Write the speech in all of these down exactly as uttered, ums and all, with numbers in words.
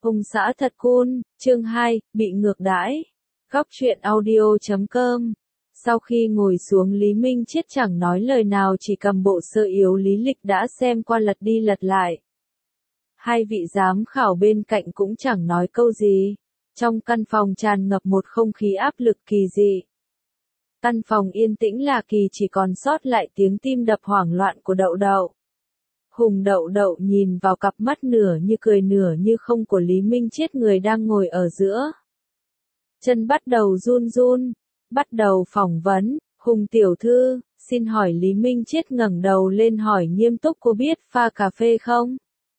Ông xã thật cool, chương hai, bị ngược đãi. Góc truyện audio chấm com. Sau khi ngồi xuống Lý Minh Triết chẳng nói lời nào, chỉ cầm bộ sơ yếu lý lịch đã xem qua lật đi lật lại. Hai vị giám khảo bên cạnh cũng chẳng nói câu gì. Trong căn phòng tràn ngập một không khí áp lực kỳ dị. Căn phòng yên tĩnh lạ kỳ, chỉ còn sót lại tiếng tim đập hoảng loạn của Đậu Đậu. Hùng Đậu Đậu nhìn vào cặp mắt nửa như cười nửa như không của Lý Minh Triết, người đang ngồi ở giữa. Chân bắt đầu run run, bắt đầu phỏng vấn. Hùng tiểu thư, xin hỏi. Lý Minh Triết ngẩng đầu lên hỏi nghiêm túc, cô biết pha cà phê không?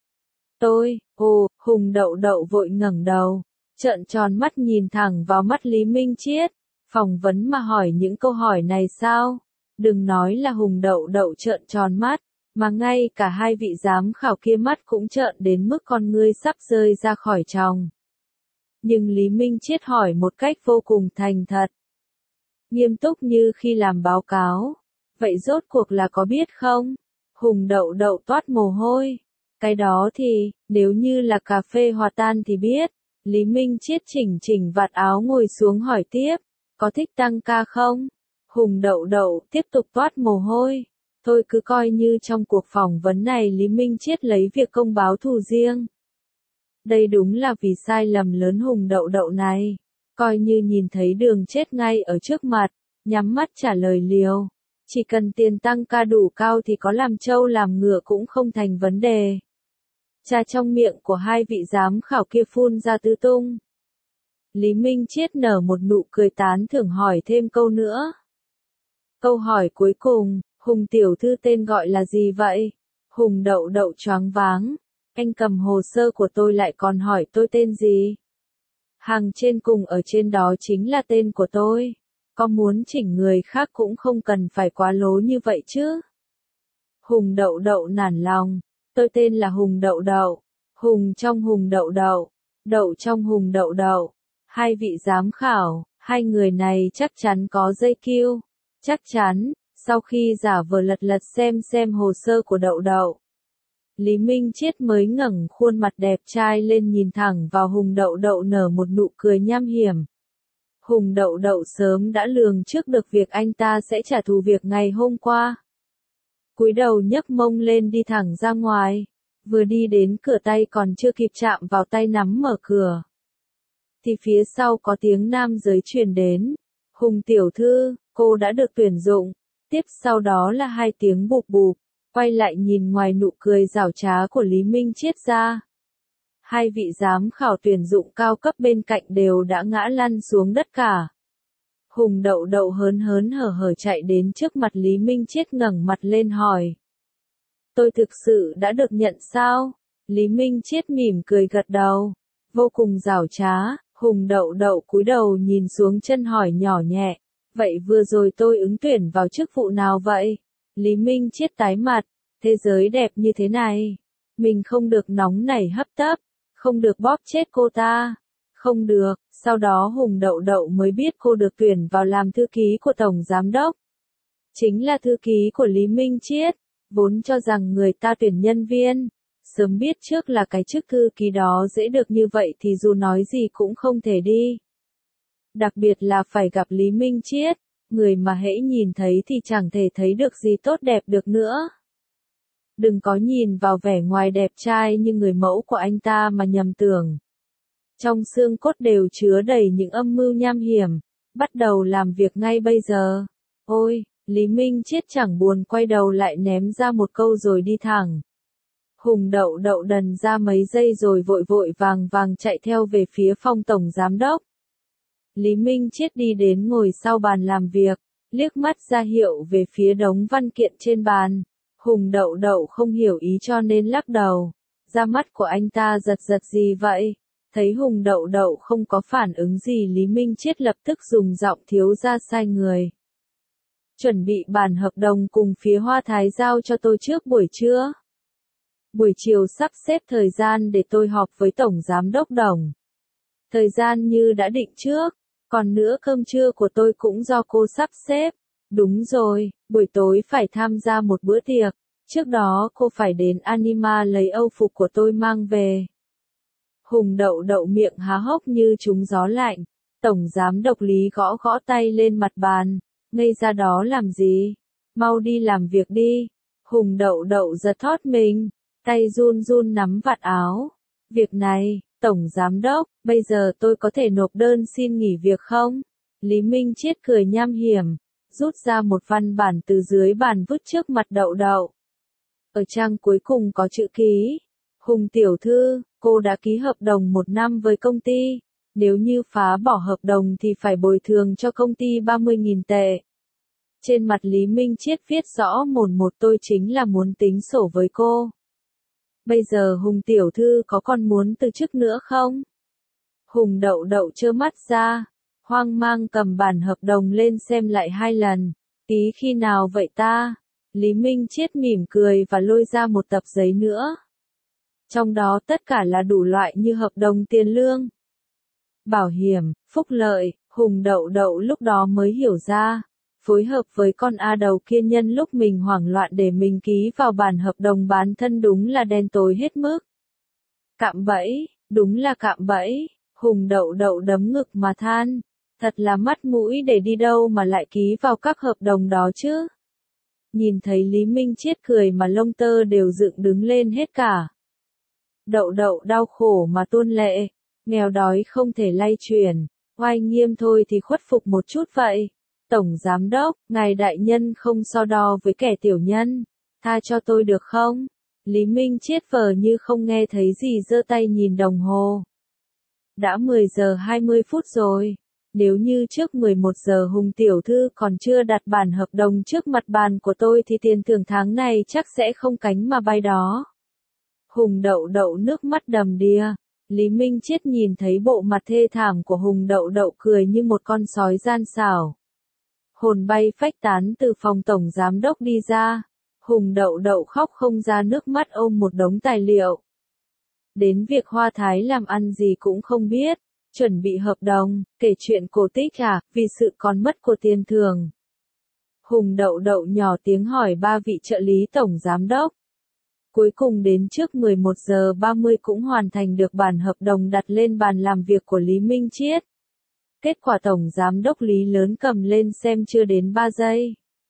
Tôi, ồ, Hùng Đậu Đậu vội ngẩng đầu, trợn tròn mắt nhìn thẳng vào mắt Lý Minh Triết. Phỏng vấn mà hỏi những câu hỏi này sao? Đừng nói là Hùng Đậu Đậu trợn tròn mắt, mà ngay cả hai vị giám khảo kia mắt cũng trợn đến mức con ngươi sắp rơi ra khỏi tròng. Nhưng Lý Minh Triết hỏi một cách vô cùng thành thật, nghiêm túc như khi làm báo cáo. Vậy rốt cuộc là có biết không? Hùng Đậu Đậu toát mồ hôi. Cái đó thì, nếu như là cà phê hòa tan thì biết. Lý Minh Triết chỉnh chỉnh vạt áo ngồi xuống hỏi tiếp, có thích tăng ca không? Hùng Đậu Đậu tiếp tục toát mồ hôi. Thôi cứ coi như trong cuộc phỏng vấn này Lý Minh Triết lấy việc công báo thù riêng. Đây đúng là vì sai lầm lớn Hùng Đậu Đậu này. Coi như nhìn thấy đường chết ngay ở trước mặt, nhắm mắt trả lời liều. Chỉ cần tiền tăng ca đủ cao thì có làm trâu làm ngựa cũng không thành vấn đề. Trà trong miệng của hai vị giám khảo kia phun ra tứ tung. Lý Minh Triết nở một nụ cười tán thưởng hỏi thêm câu nữa. Câu hỏi cuối cùng, Hùng tiểu thư tên gọi là gì vậy? Hùng Đậu Đậu choáng váng. Anh cầm hồ sơ của tôi lại còn hỏi tôi tên gì? Hàng trên cùng ở trên đó chính là tên của tôi. Có muốn chỉnh người khác cũng không cần phải quá lố như vậy chứ. Hùng Đậu Đậu nản lòng. Tôi tên là Hùng Đậu Đậu. Hùng trong Hùng Đậu Đậu. Đậu trong Hùng Đậu Đậu. Hai vị giám khảo, hai người này chắc chắn có dây kiêu. Chắc chắn. Sau khi giả vờ lật lật xem xem hồ sơ của Đậu Đậu, Lý Minh Triết mới ngẩng khuôn mặt đẹp trai lên nhìn thẳng vào Hùng Đậu Đậu nở một nụ cười nham hiểm. Hùng Đậu Đậu sớm đã lường trước được việc anh ta sẽ trả thù việc ngày hôm qua. Cúi đầu nhấc mông lên đi thẳng ra ngoài, vừa đi đến cửa tay còn chưa kịp chạm vào tay nắm mở cửa, thì phía sau có tiếng nam giới truyền đến. Hùng tiểu thư, cô đã được tuyển dụng. Tiếp sau đó là hai tiếng bụp bụp, quay lại nhìn ngoài nụ cười giảo trá của Lý Minh Triết ra. Hai vị giám khảo tuyển dụng cao cấp bên cạnh đều đã ngã lăn xuống đất cả. Hùng Đậu Đậu hớn hớn hở hở chạy đến trước mặt Lý Minh Triết ngẩng mặt lên hỏi. Tôi thực sự đã được nhận sao? Lý Minh Triết mỉm cười gật đầu. Vô cùng giảo trá, Hùng Đậu Đậu cúi đầu nhìn xuống chân hỏi nhỏ nhẹ. Vậy vừa rồi tôi ứng tuyển vào chức vụ nào vậy? Lý Minh Triết tái mặt. Thế giới đẹp như thế này, mình không được nóng nảy hấp tấp, không được bóp chết cô ta. Không được. Sau đó Hùng Đậu Đậu mới biết cô được tuyển vào làm thư ký của Tổng Giám Đốc. Chính là thư ký của Lý Minh Triết. Vốn cho rằng người ta tuyển nhân viên. Sớm biết trước là cái chức thư ký đó dễ được như vậy thì dù nói gì cũng không thể đi. Đặc biệt là phải gặp Lý Minh Triết, người mà hễ nhìn thấy thì chẳng thể thấy được gì tốt đẹp được nữa. Đừng có nhìn vào vẻ ngoài đẹp trai như người mẫu của anh ta mà nhầm tưởng. Trong xương cốt đều chứa đầy những âm mưu nham hiểm. Bắt đầu làm việc ngay bây giờ. Ôi, Lý Minh Triết chẳng buồn quay đầu lại ném ra một câu rồi đi thẳng. Hùng Đậu Đậu đần ra mấy giây rồi vội vội vàng vàng chạy theo về phía phòng Tổng Giám Đốc. Lý Minh Triết đi đến ngồi sau bàn làm việc, liếc mắt ra hiệu về phía đống văn kiện trên bàn. Hùng Đậu Đậu không hiểu ý cho nên lắc đầu. Da mắt của anh ta giật giật gì vậy? Thấy Hùng Đậu Đậu không có phản ứng gì, Lý Minh Triết lập tức dùng giọng thiếu gia sai người. Chuẩn bị bản hợp đồng cùng phía Hoa Thái giao cho tôi trước buổi trưa. Buổi chiều sắp xếp thời gian để tôi họp với Tổng Giám Đốc Đồng. Thời gian như đã định trước. Còn nữa cơm trưa của tôi cũng do cô sắp xếp. Đúng rồi, buổi tối phải tham gia một bữa tiệc. Trước đó cô phải đến Anima lấy âu phục của tôi mang về. Hùng Đậu Đậu miệng há hốc như trúng gió lạnh. Tổng giám đốc Lý gõ gõ tay lên mặt bàn. Ngây ra đó làm gì? Mau đi làm việc đi. Hùng Đậu Đậu giật thót mình. Tay run run nắm vạt áo. Việc này, Tổng giám đốc, bây giờ tôi có thể nộp đơn xin nghỉ việc không? Lý Minh Triết cười nham hiểm. Rút ra một văn bản từ dưới bàn vứt trước mặt Đậu Đậu. Ở trang cuối cùng có chữ ký. Hùng tiểu thư, cô đã ký hợp đồng một năm với công ty. Nếu như phá bỏ hợp đồng thì phải bồi thường cho công ty ba mươi nghìn tệ. Trên mặt Lý Minh Triết viết rõ mồn một tôi chính là muốn tính sổ với cô. Bây giờ Hùng tiểu thư có còn muốn từ chức nữa không? Hùng Đậu Đậu trơ mắt ra, hoang mang cầm bản hợp đồng lên xem lại hai lần. Ký khi nào vậy ta? Lý Minh Triết mỉm cười và lôi ra một tập giấy nữa. Trong đó tất cả là đủ loại như hợp đồng tiền lương, bảo hiểm, phúc lợi. Hùng Đậu Đậu lúc đó mới hiểu ra, phối hợp với con A đầu kia nhân lúc mình hoảng loạn để mình ký vào bản hợp đồng bán thân đúng là đen tối hết mức. Cạm bẫy, đúng là cạm bẫy. Hùng Đậu Đậu đấm ngực mà than, thật là mắt mũi để đi đâu mà lại ký vào các hợp đồng đó chứ. Nhìn thấy Lý Minh Triết cười mà lông tơ đều dựng đứng lên hết cả. Đậu Đậu đau khổ mà tuôn lệ, nghèo đói không thể lay chuyển, oai nghiêm thôi thì khuất phục một chút vậy. Tổng giám đốc, ngài đại nhân không so đo với kẻ tiểu nhân, tha cho tôi được không? Lý Minh Triết vờ như không nghe thấy gì giơ tay nhìn đồng hồ. Đã mười giờ hai mươi phút rồi. Nếu như trước mười một giờ Hùng tiểu thư còn chưa đặt bản hợp đồng trước mặt bàn của tôi thì tiền thưởng tháng này chắc sẽ không cánh mà bay đó. Hùng Đậu Đậu nước mắt đầm đìa. Lý Minh Triết nhìn thấy bộ mặt thê thảm của Hùng Đậu Đậu cười như một con sói gian xảo. Hồn bay phách tán từ phòng tổng giám đốc đi ra. Hùng Đậu Đậu khóc không ra nước mắt ôm một đống tài liệu. Đến việc Hoa Thái làm ăn gì cũng không biết. Chuẩn bị hợp đồng, kể chuyện cổ tích à, vì sự còn mất của tiền thưởng. Hùng Đậu Đậu nhỏ tiếng hỏi ba vị trợ lý tổng giám đốc. Cuối cùng đến trước mười một giờ ba mươi cũng hoàn thành được bản hợp đồng đặt lên bàn làm việc của Lý Minh Triết. Kết quả tổng giám đốc Lý lớn cầm lên xem chưa đến ba giây.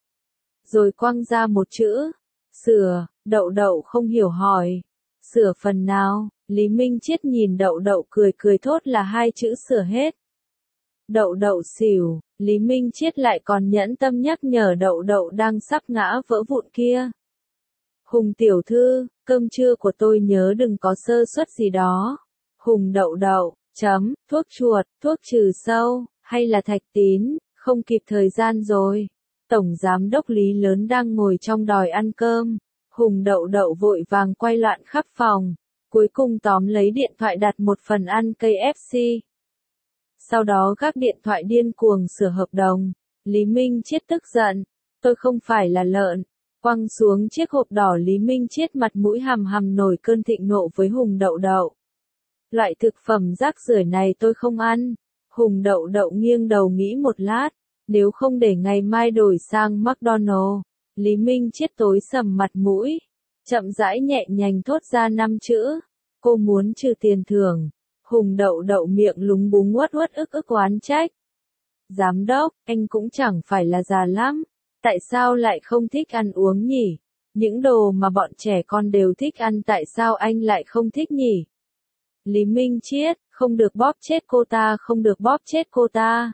Rồi quăng ra một chữ, sửa. Đậu Đậu không hiểu hỏi, sửa phần nào? Lý Minh Triết nhìn Đậu Đậu cười cười thốt là hai chữ sửa hết. Đậu Đậu xỉu, Lý Minh Triết lại còn nhẫn tâm nhắc nhở Đậu Đậu đang sắp ngã vỡ vụn kia. Hùng tiểu thư, cơm trưa của tôi nhớ đừng có sơ suất gì đó. Hùng Đậu Đậu, chấm, thuốc chuột, thuốc trừ sâu, hay là thạch tín, không kịp thời gian rồi. Tổng giám đốc Lý lớn đang ngồi trong đòi ăn cơm. Hùng Đậu Đậu vội vàng quay loạn khắp phòng. Cuối cùng tóm lấy điện thoại đặt một phần ăn ca ép xê. Sau đó gác điện thoại điên cuồng sửa hợp đồng. Lý Minh Triết tức giận. Tôi không phải là lợn. Quăng xuống chiếc hộp đỏ. Lý Minh Triết mặt mũi hằm hằm nổi cơn thịnh nộ với Hùng Đậu Đậu. Loại thực phẩm rác rưởi này tôi không ăn. Hùng Đậu Đậu nghiêng đầu nghĩ một lát. Nếu không để ngày mai đổi sang McDonald's. Lý Minh Triết tối sầm mặt mũi. Chậm rãi nhẹ nhàng thốt ra năm chữ. Cô muốn trừ tiền thưởng. Hùng Đậu Đậu miệng lúng búng uất uất ức ức oán trách. Giám đốc, anh cũng chẳng phải là già lắm. Tại sao lại không thích ăn uống nhỉ? Những đồ mà bọn trẻ con đều thích ăn tại sao anh lại không thích nhỉ? Lý Minh Triết, không được bóp chết cô ta, không được bóp chết cô ta.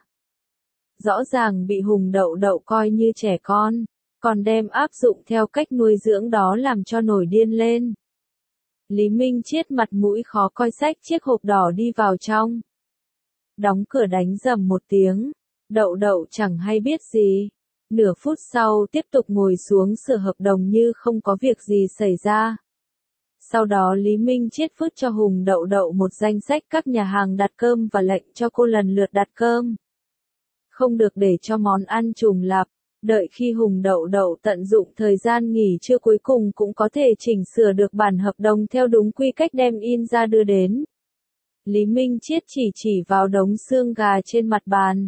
Rõ ràng bị Hùng Đậu Đậu coi như trẻ con. Còn đem áp dụng theo cách nuôi dưỡng đó làm cho nổi điên lên. Lý Minh Triết mặt mũi khó coi xách chiếc hộp đỏ đi vào trong. Đóng cửa đánh rầm một tiếng. Đậu Đậu chẳng hay biết gì. Nửa phút sau tiếp tục ngồi xuống sửa hợp đồng như không có việc gì xảy ra. Sau đó Lý Minh Triết vứt cho Hùng Đậu Đậu một danh sách các nhà hàng đặt cơm và lệnh cho cô lần lượt đặt cơm. Không được để cho món ăn trùng lặp. Đợi khi Hùng Đậu Đậu tận dụng thời gian nghỉ trưa cuối cùng cũng có thể chỉnh sửa được bản hợp đồng theo đúng quy cách đem in ra đưa đến. Lý Minh Triết chỉ chỉ vào đống xương gà trên mặt bàn.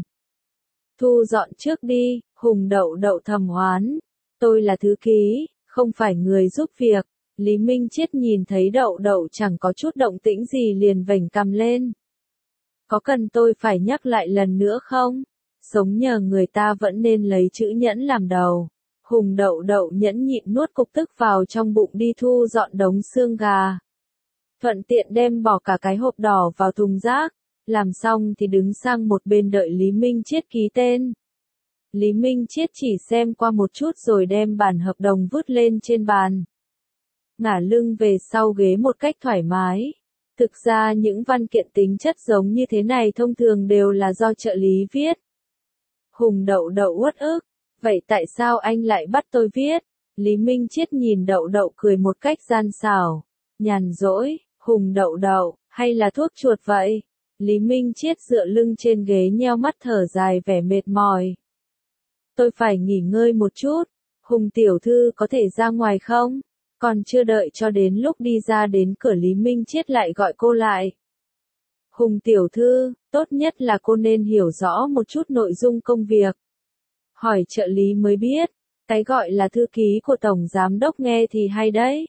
Thu dọn trước đi. Hùng Đậu Đậu thầm oán. Tôi là thư ký, không phải người giúp việc. Lý Minh Triết nhìn thấy Đậu Đậu chẳng có chút động tĩnh gì liền vểnh cằm lên. Có cần tôi phải nhắc lại lần nữa không? Sống nhờ người ta vẫn nên lấy chữ nhẫn làm đầu. Hùng Đậu Đậu nhẫn nhịn nuốt cục tức vào trong bụng đi thu dọn đống xương gà. Thuận tiện đem bỏ cả cái hộp đỏ vào thùng rác. Làm xong thì đứng sang một bên đợi Lý Minh Triết ký tên. Lý Minh Triết chỉ xem qua một chút rồi đem bản hợp đồng vứt lên trên bàn. Ngả lưng về sau ghế một cách thoải mái. Thực ra những văn kiện tính chất giống như thế này thông thường đều là do trợ lý viết. Hùng Đậu Đậu uất ức. Vậy tại sao anh lại bắt tôi viết? Lý Minh Triết nhìn Đậu Đậu cười một cách gian xảo. Nhàn rỗi, Hùng Đậu Đậu, hay là thuốc chuột vậy? Lý Minh Triết dựa lưng trên ghế nheo mắt thở dài vẻ mệt mỏi. Tôi phải nghỉ ngơi một chút. Hùng tiểu thư có thể ra ngoài không? Còn chưa đợi cho đến lúc đi ra đến cửa Lý Minh Triết lại gọi cô lại. Hùng tiểu thư, tốt nhất là cô nên hiểu rõ một chút nội dung công việc. Hỏi trợ lý mới biết, cái gọi là thư ký của tổng giám đốc nghe thì hay đấy.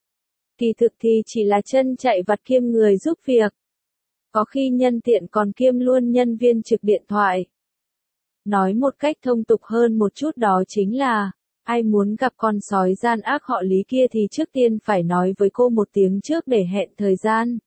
Kỳ thực thì chỉ là chân chạy vặt kiêm người giúp việc. Có khi nhân tiện còn kiêm luôn nhân viên trực điện thoại. Nói một cách thông tục hơn một chút đó chính là, ai muốn gặp con sói gian ác họ Lý kia thì trước tiên phải nói với cô một tiếng trước để hẹn thời gian.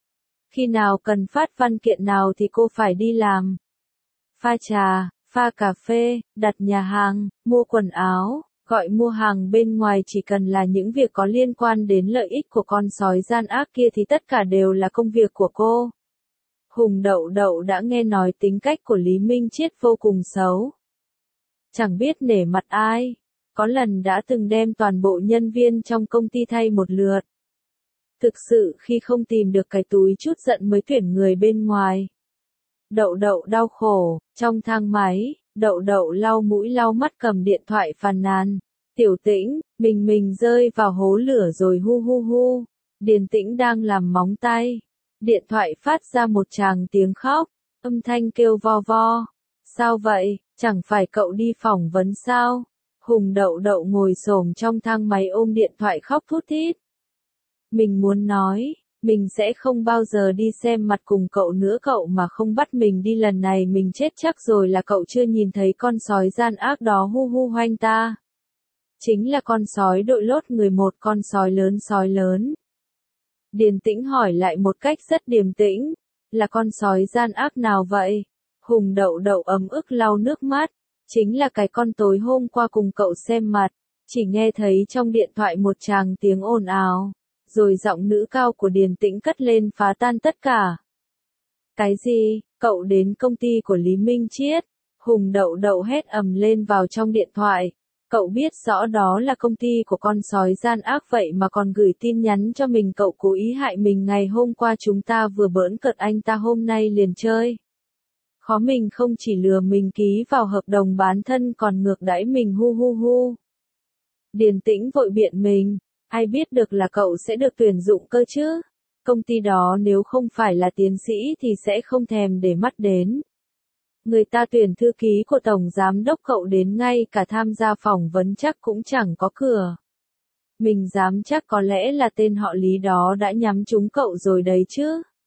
Khi nào cần phát văn kiện nào thì cô phải đi làm. Pha trà, pha cà phê, đặt nhà hàng, mua quần áo, gọi mua hàng bên ngoài chỉ cần là những việc có liên quan đến lợi ích của con sói gian ác kia thì tất cả đều là công việc của cô. Hùng Đậu Đậu đã nghe nói tính cách của Lý Minh Triết vô cùng xấu. Chẳng biết nể mặt ai, có lần đã từng đem toàn bộ nhân viên trong công ty thay một lượt. Thực sự khi không tìm được cái túi chút giận mới tuyển người bên ngoài. Đậu Đậu đau khổ, trong thang máy, Đậu Đậu lau mũi lau mắt cầm điện thoại phàn nàn. Tiểu Tĩnh, mình mình rơi vào hố lửa rồi hu hu hu. Điền Tĩnh đang làm móng tay. Điện thoại phát ra một tràng tiếng khóc, âm thanh kêu vo vo. Sao vậy, chẳng phải cậu đi phỏng vấn sao? Hùng Đậu Đậu ngồi xổm trong thang máy ôm điện thoại khóc thút thít. Mình muốn nói, mình sẽ không bao giờ đi xem mặt cùng cậu nữa, cậu mà không bắt mình đi lần này mình chết chắc rồi là cậu chưa nhìn thấy con sói gian ác đó hu hu hoanh ta. Chính là con sói đội lốt người, một con sói lớn sói lớn. Điền Tĩnh hỏi lại một cách rất điềm tĩnh, là con sói gian ác nào vậy? Hùng Đậu Đậu ấm ức lau nước mắt, chính là cái con tối hôm qua cùng cậu xem mặt, chỉ nghe thấy trong điện thoại một tràng tiếng ồn ào, rồi giọng nữ cao của Điền Tĩnh cất lên phá tan tất cả. Cái gì, cậu đến công ty của Lý Minh Triết? Hùng Đậu Đậu hét ầm lên vào trong điện thoại. Cậu biết rõ đó là công ty của con sói gian ác vậy mà còn gửi tin nhắn cho mình, cậu cố ý hại mình. Ngày hôm qua chúng ta vừa bỡn cợt anh ta, hôm nay liền chơi. Khó mình không chỉ lừa mình ký vào hợp đồng bán thân còn ngược đãi mình hu hu hu. Điền Tĩnh vội biện mình, ai biết được là cậu sẽ được tuyển dụng cơ chứ. Công ty đó nếu không phải là tiến sĩ thì sẽ không thèm để mắt đến. Người ta tuyển thư ký của tổng giám đốc, cậu đến ngay cả tham gia phỏng vấn chắc cũng chẳng có cửa. Mình dám chắc có lẽ là tên họ Lý đó đã nhắm trúng cậu rồi đấy chứ.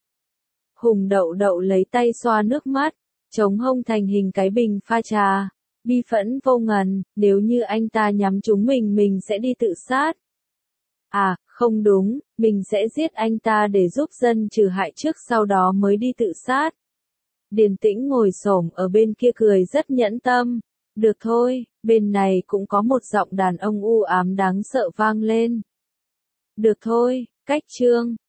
Hùng Đậu Đậu lấy tay xoa nước mắt, chống hông thành hình cái bình pha trà, bi phẫn vô ngần, nếu như anh ta nhắm trúng mình mình sẽ đi tự sát. À, không đúng, mình sẽ giết anh ta để giúp dân trừ hại trước sau đó mới đi tự sát. Điền Tĩnh ngồi xổm ở bên kia cười rất nhẫn tâm. Được thôi, bên này cũng có một giọng đàn ông u ám đáng sợ vang lên. Được thôi, cách chương.